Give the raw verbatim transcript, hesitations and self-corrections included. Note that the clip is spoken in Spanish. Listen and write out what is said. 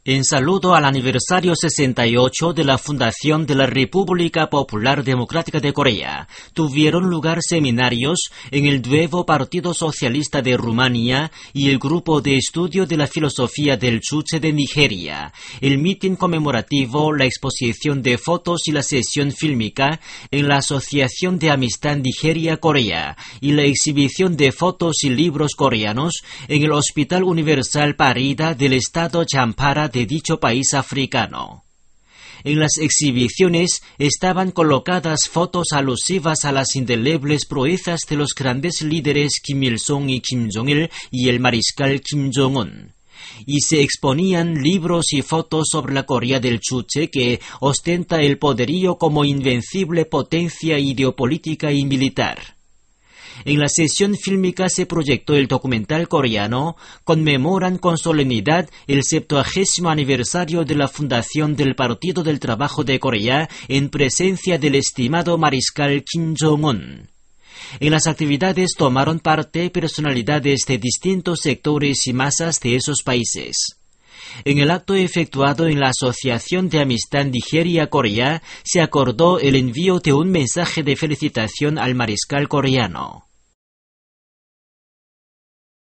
En saludo al aniversario sesenta y ocho de la fundación de la República Popular Democrática de Corea, tuvieron lugar seminarios en el nuevo Partido Socialista de Rumania y el Grupo de Estudio de la Filosofía del Chuche de Nigeria, el mitin conmemorativo, la exposición de fotos y la sesión fílmica en la Asociación de Amistad Nigeria-Corea y la exhibición de fotos y libros coreanos en el Hospital Universal Parida del estado Champara de dicho país africano. En las exhibiciones estaban colocadas fotos alusivas a las indelebles proezas de los grandes líderes Kim Il-sung y Kim Jong-il y el mariscal Kim Jong-un. Y se exponían libros y fotos sobre la Corea del Chuche, que ostenta el poderío como invencible potencia ideopolítica y militar. En la sesión fílmica se proyectó el documental coreano Conmemoran con solemnidad el septuagésimo aniversario de la fundación del Partido del Trabajo de Corea en presencia del estimado mariscal Kim Jong-un. En las actividades tomaron parte personalidades de distintos sectores y masas de esos países. En el acto efectuado en la Asociación de Amistad Nigeria-Corea se acordó el envío de un mensaje de felicitación al mariscal coreano.